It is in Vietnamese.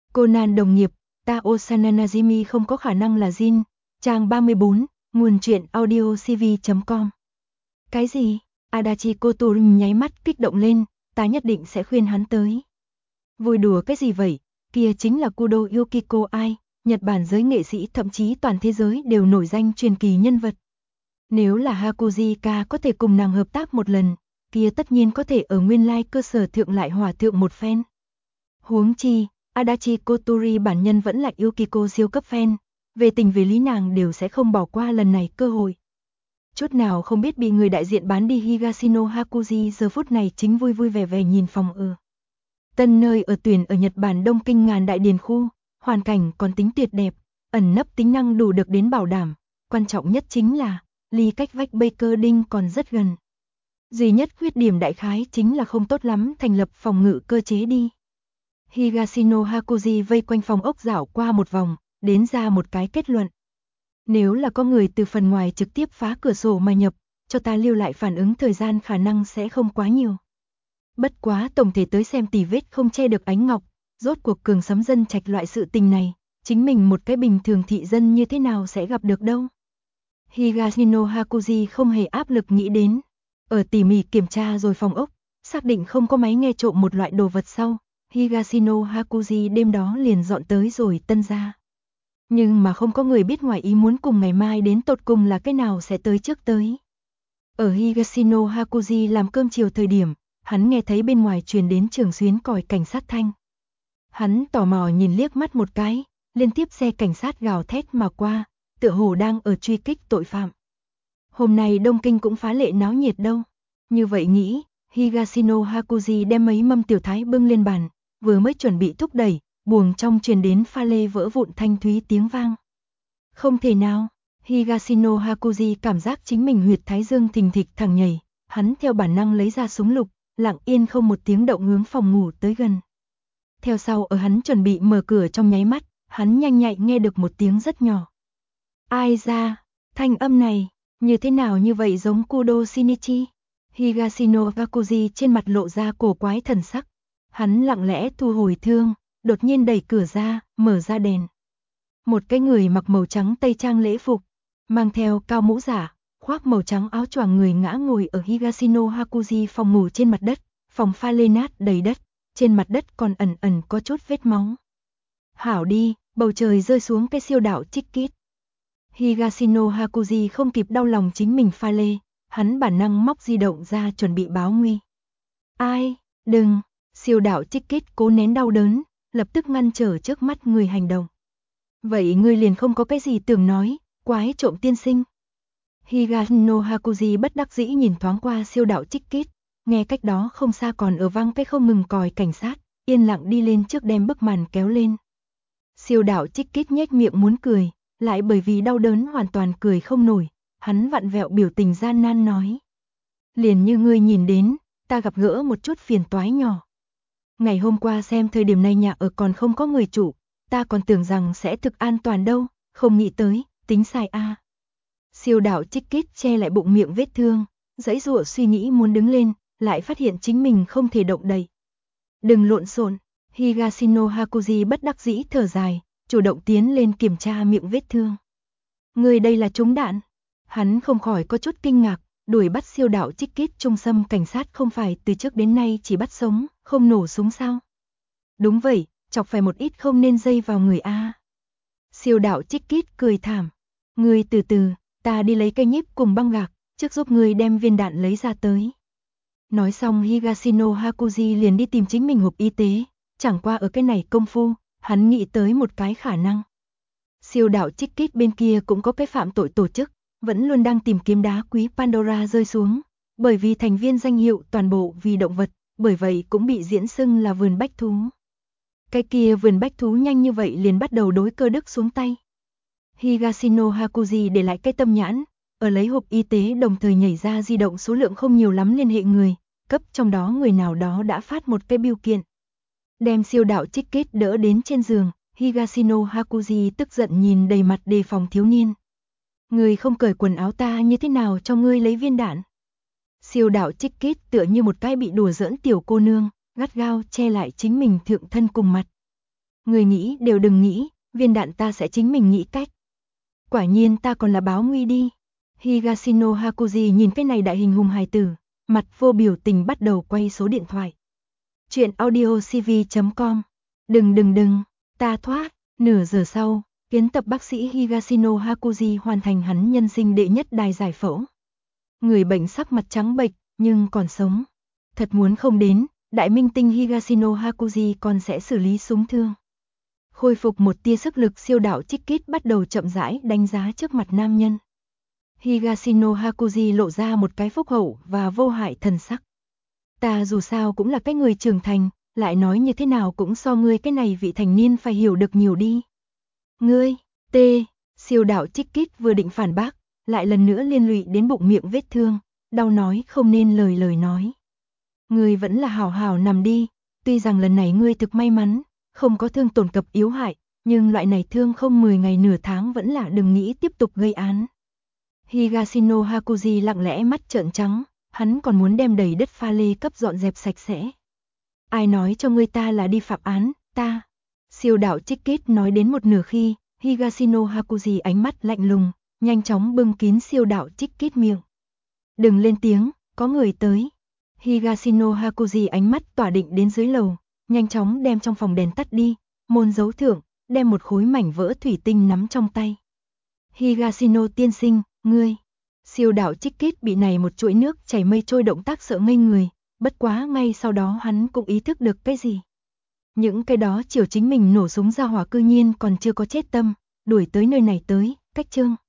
Conan đồng nghiệp, Tao Sananajimi không có khả năng là Jin. Trang 34, nguồn truyện audio cv.com. Cái gì? Adachi Kotoru nháy mắt kích động lên, ta nhất định sẽ khuyên hắn tới. Vui đùa cái gì vậy? Kia chính là Kudo Yukiko ai, Nhật Bản giới nghệ sĩ thậm chí toàn thế giới đều nổi danh truyền kỳ nhân vật. Nếu là Hakujika có thể cùng nàng hợp tác một lần, kia tất nhiên có thể ở nguyên lai cơ sở thượng lại hòa thượng một phen. Huống chi, Adachi Kotori bản nhân vẫn là Yukiko siêu cấp fan, về tình về lý nàng đều sẽ không bỏ qua lần này cơ hội. Chút nào không biết bị người đại diện bán đi Higashino Hakuji giờ phút này chính vui vui vẻ vẻ nhìn phòng ở. Tân nơi ở tuyển ở Nhật Bản Đông Kinh ngàn đại điền khu, hoàn cảnh còn tính tuyệt đẹp, ẩn nấp tính năng đủ được đến bảo đảm, quan trọng nhất chính là ly cách vách Baker Dinh còn rất gần. Duy nhất khuyết điểm đại khái chính là không tốt lắm thành lập phòng ngự cơ chế đi. Higashino Hakuji vây quanh phòng ốc dạo qua một vòng, đến ra một cái kết luận. Nếu là có người từ phần ngoài trực tiếp phá cửa sổ mà nhập, cho ta lưu lại phản ứng thời gian khả năng sẽ không quá nhiều. Bất quá tổng thể tới xem tỉ vết không che được ánh ngọc, rốt cuộc cường sấm dân trạch loại sự tình này, chính mình một cái bình thường thị dân như thế nào sẽ gặp được đâu. Higashino Hakuji không hề áp lực nghĩ đến. Ở tỉ mỉ kiểm tra rồi phòng ốc, xác định không có máy nghe trộm một loại đồ vật sau, Higashino Hakuji đêm đó liền dọn tới rồi Tân gia. Nhưng mà không có người biết ngoài ý muốn cùng ngày mai đến tột cùng là cái nào sẽ tới trước tới. Ở Higashino Hakuji làm cơm chiều thời điểm, hắn nghe thấy bên ngoài truyền đến trường xuyến còi cảnh sát thanh. Hắn tò mò nhìn liếc mắt một cái, liên tiếp xe cảnh sát gào thét mà qua, tựa hồ đang ở truy kích tội phạm. Hôm nay Đông Kinh cũng phá lệ náo nhiệt đâu. Như vậy nghĩ, Higashino Hakuji đem mấy mâm tiểu thái bưng lên bàn, vừa mới chuẩn bị thúc đẩy, buồng trong truyền đến pha lê vỡ vụn thanh thúy tiếng vang. Không thể nào, Higashino Hakuji cảm giác chính mình huyệt thái dương thình thịch thẳng nhảy, hắn theo bản năng lấy ra súng lục, lặng yên không một tiếng động hướng phòng ngủ tới gần. Theo sau ở hắn chuẩn bị mở cửa trong nháy mắt, hắn nhanh nhạy nghe được một tiếng rất nhỏ. Ai ra, thanh âm này, như thế nào như vậy giống Kudo Shinichi? Higashino Hakuji trên mặt lộ ra cổ quái thần sắc. Hắn lặng lẽ thu hồi thương, đột nhiên đẩy cửa ra, mở ra đèn. Một cái người mặc màu trắng tây trang lễ phục, mang theo cao mũ giả, khoác màu trắng áo choàng người ngã ngồi ở Higashino Hakuji phòng ngủ trên mặt đất, phòng pha lê nát đầy đất, trên mặt đất còn ẩn ẩn có chút vết máu. Hảo đi, bầu trời rơi xuống cái siêu đạo chích kít. Higashino Hakuji không kịp đau lòng chính mình pha lê, hắn bản năng móc di động ra chuẩn bị báo nguy. Ai, đừng, siêu đạo chích kít cố nén đau đớn, lập tức ngăn trở trước mắt người hành động. Vậy ngươi liền không có cái gì tưởng nói, quái trộm tiên sinh. Higashino Hakuji bất đắc dĩ nhìn thoáng qua siêu đạo chích kít, nghe cách đó không xa còn ở vang cái không ngừng còi cảnh sát, yên lặng đi lên trước đem bức màn kéo lên. Siêu đạo chích kít nhếch miệng muốn cười, lại bởi vì đau đớn hoàn toàn cười không nổi, hắn vặn vẹo biểu tình gian nan nói. Liền như ngươi nhìn đến, ta gặp gỡ một chút phiền toái nhỏ. Ngày hôm qua xem thời điểm này nhà ở còn không có người chủ, ta còn tưởng rằng sẽ thực an toàn đâu, không nghĩ tới, tính sai a. Siêu đạo chích kít che lại bụng miệng vết thương, giãy giụa suy nghĩ muốn đứng lên, lại phát hiện chính mình không thể động đậy. Đừng lộn xộn, Higashino Hakuji bất đắc dĩ thở dài, chủ động tiến lên kiểm tra miệng vết thương. Người đây là trúng đạn. Hắn không khỏi có chút kinh ngạc, đuổi bắt siêu đạo chích kít trung xâm cảnh sát không phải từ trước đến nay chỉ bắt sống, không nổ súng sao? Đúng vậy, chọc phải một ít không nên dây vào người a. Siêu đạo chích kít cười thảm. Ngươi từ từ, ta đi lấy cây nhíp cùng băng gạc, trước giúp ngươi đem viên đạn lấy ra tới. Nói xong Higashino Hakuji liền đi tìm chính mình hộp y tế, chẳng qua ở cái này công phu, hắn nghĩ tới một cái khả năng. Siêu đạo chích kít bên kia cũng có cái phạm tội tổ chức, vẫn luôn đang tìm kiếm đá quý Pandora rơi xuống, bởi vì thành viên danh hiệu toàn bộ vì động vật, bởi vậy cũng bị diễn xưng là vườn bách thú. Cái kia vườn bách thú nhanh như vậy liền bắt đầu đối cơ đức xuống tay. Higashino Hakuji để lại cái tâm nhãn, ở lấy hộp y tế đồng thời nhảy ra di động số lượng không nhiều lắm liên hệ người, cấp trong đó người nào đó đã phát một cái bưu kiện. Đem siêu đạo chích kít đỡ đến trên giường, Higashino Hakuji tức giận nhìn đầy mặt đề phòng thiếu niên. Ngươi không cởi quần áo ta như thế nào cho ngươi lấy viên đạn? Siêu đạo chích kít tựa như một cái bị đùa giỡn tiểu cô nương, gắt gao che lại chính mình thượng thân cùng mặt. Người nghĩ đều đừng nghĩ, viên đạn ta sẽ chính mình nghĩ cách. Quả nhiên ta còn là báo nguy đi. Higashino Hakuji nhìn cái này đại hình hùng hài tử, mặt vô biểu tình bắt đầu quay số điện thoại. Chuyện audiocv.com. Đừng, ta thoát. Nửa giờ sau, kiến tập bác sĩ Higashino Hakuji hoàn thành hắn nhân sinh đệ nhất đài giải phẫu. Người bệnh sắc mặt trắng bệch, nhưng còn sống. Thật muốn không đến, đại minh tinh Higashino Hakuji còn sẽ xử lý súng thương. Khôi phục một tia sức lực, siêu đạo Trích Kít bắt đầu chậm rãi đánh giá trước mặt nam nhân. Higashino Hakuji lộ ra một cái phúc hậu và vô hại thần sắc. Ta dù sao cũng là cái người trưởng thành, lại nói như thế nào cũng so ngươi cái này vị thành niên phải hiểu được nhiều đi. Ngươi, siêu đạo Trích Kít vừa định phản bác, lại lần nữa liên lụy đến bụng miệng vết thương, đau nói không nên lời nói. Ngươi vẫn là hảo hảo nằm đi, tuy rằng lần này ngươi thực may mắn, không có thương tổn cập yếu hại, nhưng loại này thương không 10 ngày nửa tháng vẫn là đừng nghĩ tiếp tục gây án. Higashino Hakuji lặng lẽ mắt trợn trắng, hắn còn muốn đem đầy đất pha lê cấp dọn dẹp sạch sẽ. Ai nói cho ngươi ta là đi phạm án, ta. Siêu đạo Trích Kít nói đến một nửa khi, Higashino Hakuji ánh mắt lạnh lùng, nhanh chóng bưng kín siêu đạo Trích Kít miệng. Đừng lên tiếng, có người tới. Higashino Hakuji ánh mắt tỏa định đến dưới lầu, nhanh chóng đem trong phòng đèn tắt đi, môn dấu thưởng, đem một khối mảnh vỡ thủy tinh nắm trong tay. Higashino tiên sinh, ngươi. Siêu đạo Trích Kít bị này một chuỗi nước chảy mây trôi động tác sợ ngây người, bất quá ngay sau đó hắn cũng ý thức được cái gì. Những cái đó chiều chính mình nổ súng ra hỏa cư nhiên còn chưa có chết tâm, đuổi tới nơi này tới, cách chương.